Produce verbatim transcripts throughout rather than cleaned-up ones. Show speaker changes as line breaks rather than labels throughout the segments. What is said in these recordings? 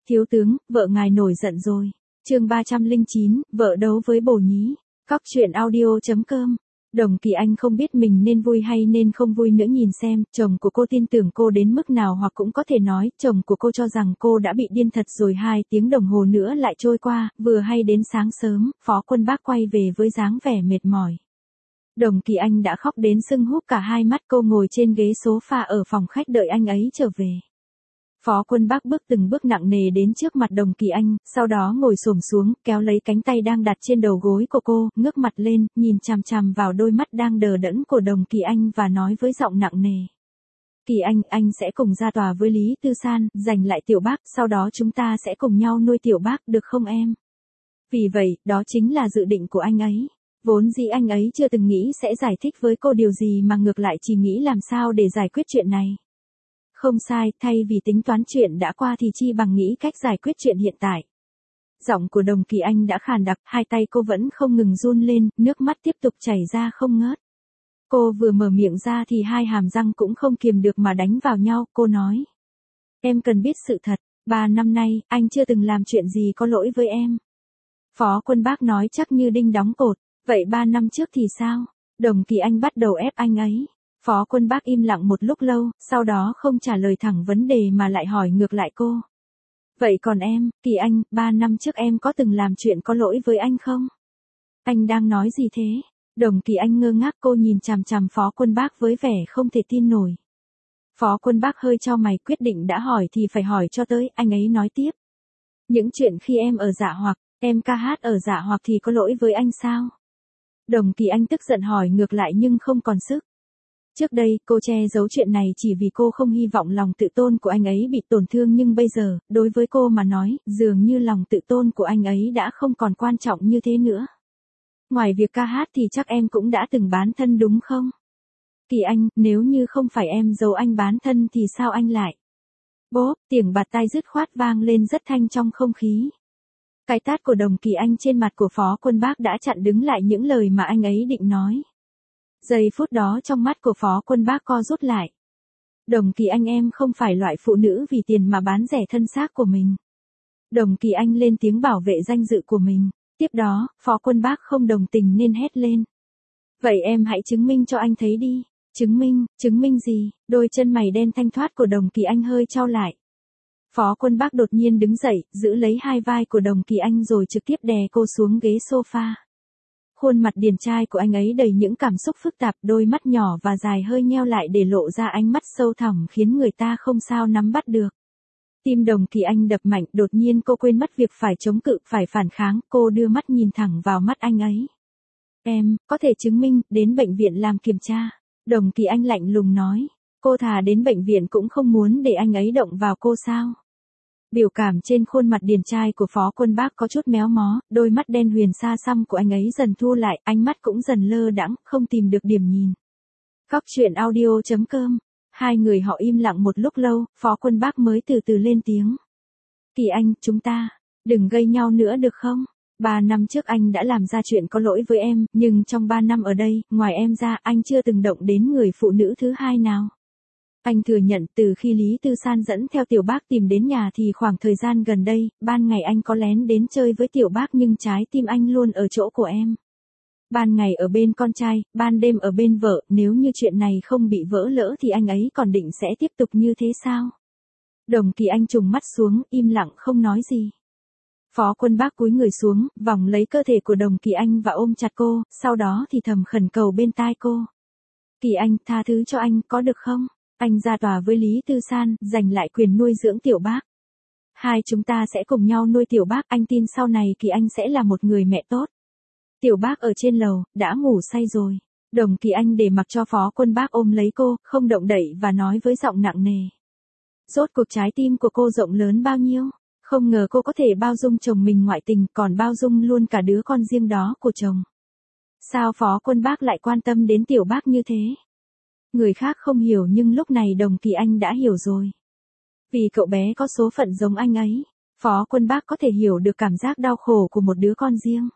Thiếu tướng, vợ ngài nổi giận rồi. Chương ba trăm lẻ chín, vợ đấu với bồ nhí. Cóc truyện audio chấm com. Đồng Kỳ Anh không biết mình nên vui hay nên không vui nữa, nhìn xem, chồng của cô tin tưởng cô đến mức nào, hoặc cũng có thể nói, chồng của cô cho rằng cô đã bị điên thật rồi. Hai tiếng đồng hồ nữa lại trôi qua, vừa hay đến sáng sớm, Phó Quân Bác quay về với dáng vẻ mệt mỏi. Đồng Kỳ Anh đã khóc đến sưng húp cả hai mắt, cô ngồi trên ghế sofa ở phòng khách đợi anh ấy trở về. Phó Quân Bác bước từng bước nặng nề đến trước mặt Đồng Kỳ Anh, sau đó ngồi xổm xuống, kéo lấy cánh tay đang đặt trên đầu gối của cô, ngước mặt lên, nhìn chằm chằm vào đôi mắt đang đờ đẫn của Đồng Kỳ Anh và nói với giọng nặng nề. Kỳ Anh, anh sẽ cùng ra tòa với Lý Tư San, giành lại Tiểu Bác, sau đó chúng ta sẽ cùng nhau nuôi Tiểu Bác, được không em? Vì vậy, đó chính là dự định của anh ấy. Vốn dĩ anh ấy chưa từng nghĩ sẽ giải thích với cô điều gì, mà ngược lại chỉ nghĩ làm sao để giải quyết chuyện này. Không sai, thay vì tính toán chuyện đã qua thì chi bằng nghĩ cách giải quyết chuyện hiện tại. Giọng của Đồng Kỳ Anh đã khàn đặc, hai tay cô vẫn không ngừng run lên, nước mắt tiếp tục chảy ra không ngớt. Cô vừa mở miệng ra thì hai hàm răng cũng không kiềm được mà đánh vào nhau, cô nói. Em cần biết sự thật, ba năm nay, anh chưa từng làm chuyện gì có lỗi với em. Phó Quân Bác nói chắc như đinh đóng cột, vậy ba năm trước thì sao? Đồng Kỳ Anh bắt đầu ép anh ấy. Phó Quân Bác im lặng một lúc lâu, sau đó không trả lời thẳng vấn đề mà lại hỏi ngược lại cô. Vậy còn em, Kỳ Anh, ba năm trước em có từng làm chuyện có lỗi với anh không? Anh đang nói gì thế? Đồng Kỳ Anh ngơ ngác, cô nhìn chằm chằm Phó Quân Bác với vẻ không thể tin nổi. Phó Quân Bác hơi chau mày, quyết định đã hỏi thì phải hỏi cho tới, anh ấy nói tiếp. Những chuyện khi em ở Dạ Hoặc, em ca hát ở Dạ Hoặc thì có lỗi với anh sao? Đồng Kỳ Anh tức giận hỏi ngược lại nhưng không còn sức. Trước đây, cô che giấu chuyện này chỉ vì cô không hy vọng lòng tự tôn của anh ấy bị tổn thương, nhưng bây giờ, đối với cô mà nói, dường như lòng tự tôn của anh ấy đã không còn quan trọng như thế nữa. Ngoài việc ca hát thì chắc em cũng đã từng bán thân đúng không? Kỳ Anh, nếu như không phải em giấu anh bán thân thì sao anh lại? Bốp, tiếng bạt tai dứt khoát vang lên rất thanh trong không khí. Cái tát của Đồng Kỳ Anh trên mặt của Phó Quân Bác đã chặn đứng lại những lời mà anh ấy định nói. Giây phút đó trong mắt của Phó Quân Bác co rút lại. Đồng Kỳ Anh, em không phải loại phụ nữ vì tiền mà bán rẻ thân xác của mình. Đồng Kỳ Anh lên tiếng bảo vệ danh dự của mình. Tiếp đó, Phó Quân Bác không đồng tình nên hét lên. Vậy em hãy chứng minh cho anh thấy đi. Chứng minh, chứng minh gì? Đôi chân mày đen thanh thoát của Đồng Kỳ Anh hơi chau lại. Phó Quân Bác đột nhiên đứng dậy, giữ lấy hai vai của Đồng Kỳ Anh rồi trực tiếp đè cô xuống ghế sofa. Khuôn mặt điển trai của anh ấy đầy những cảm xúc phức tạp, đôi mắt nhỏ và dài hơi nheo lại để lộ ra ánh mắt sâu thẳm khiến người ta không sao nắm bắt được. Tim Đồng Kỳ Anh đập mạnh, đột nhiên cô quên mất việc phải chống cự, phải phản kháng, cô đưa mắt nhìn thẳng vào mắt anh ấy. Em, có thể chứng minh, đến bệnh viện làm kiểm tra. Đồng Kỳ Anh lạnh lùng nói. Cô thà đến bệnh viện cũng không muốn để anh ấy động vào cô sao? Biểu cảm trên khuôn mặt điển trai của Phó Quân Bác có chút méo mó, đôi mắt đen huyền xa xăm của anh ấy dần thu lại, ánh mắt cũng dần lơ đãng, không tìm được điểm nhìn. Cóc truyện audio chấm com. Hai người họ im lặng một lúc lâu, Phó Quân Bác mới từ từ lên tiếng. Kỳ Anh, chúng ta, đừng gây nhau nữa được không? Ba năm trước anh đã làm ra chuyện có lỗi với em, nhưng trong ba năm ở đây, ngoài em ra, anh chưa từng động đến người phụ nữ thứ hai nào. Anh thừa nhận từ khi Lý Tư San dẫn theo Tiểu Bác tìm đến nhà thì khoảng thời gian gần đây, ban ngày anh có lén đến chơi với Tiểu Bác nhưng trái tim anh luôn ở chỗ của em. Ban ngày ở bên con trai, ban đêm ở bên vợ, nếu như chuyện này không bị vỡ lỡ thì anh ấy còn định sẽ tiếp tục như thế sao? Đồng Kỳ Anh trùng mắt xuống, im lặng không nói gì. Phó Quân Bác cúi người xuống, vòng lấy cơ thể của Đồng Kỳ Anh và ôm chặt cô, sau đó thì thầm khẩn cầu bên tai cô. Kỳ Anh, tha thứ cho anh, có được không? Anh ra tòa với Lý Tư San, giành lại quyền nuôi dưỡng Tiểu Bác. Hai chúng ta sẽ cùng nhau nuôi Tiểu Bác, anh tin sau này Kỳ Anh sẽ là một người mẹ tốt. Tiểu Bác ở trên lầu, đã ngủ say rồi. Đồng Kỳ Anh để mặc cho Phó Quân Bác ôm lấy cô, không động đậy và nói với giọng nặng nề. Rốt cuộc trái tim của cô rộng lớn bao nhiêu? Không ngờ cô có thể bao dung chồng mình ngoại tình, còn bao dung luôn cả đứa con riêng đó của chồng. Sao Phó Quân Bác lại quan tâm đến Tiểu Bác như thế? Người khác không hiểu nhưng lúc này Đồng Kỳ Anh đã hiểu rồi. Vì cậu bé có số phận giống anh ấy, Phó Quân Bác có thể hiểu được cảm giác đau khổ của một đứa con riêng.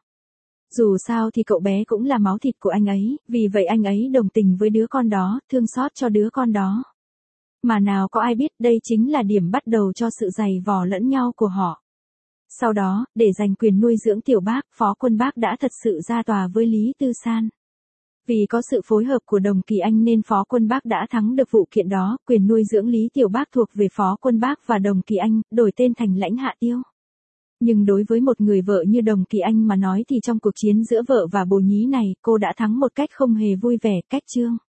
Dù sao thì cậu bé cũng là máu thịt của anh ấy, vì vậy anh ấy đồng tình với đứa con đó, thương xót cho đứa con đó. Mà nào có ai biết đây chính là điểm bắt đầu cho sự giày vò lẫn nhau của họ. Sau đó, để giành quyền nuôi dưỡng Tiểu Bác, Phó Quân Bác đã thật sự ra tòa với Lý Tư San. Vì có sự phối hợp của Đồng Kỳ Anh nên Phó Quân Bác đã thắng được vụ kiện đó, quyền nuôi dưỡng Lý Tiểu Bác thuộc về Phó Quân Bác và Đồng Kỳ Anh, đổi tên thành Lãnh Hạ Tiêu. Nhưng đối với một người vợ như Đồng Kỳ Anh mà nói thì trong cuộc chiến giữa vợ và bồ nhí này, cô đã thắng một cách không hề vui vẻ, cách chương.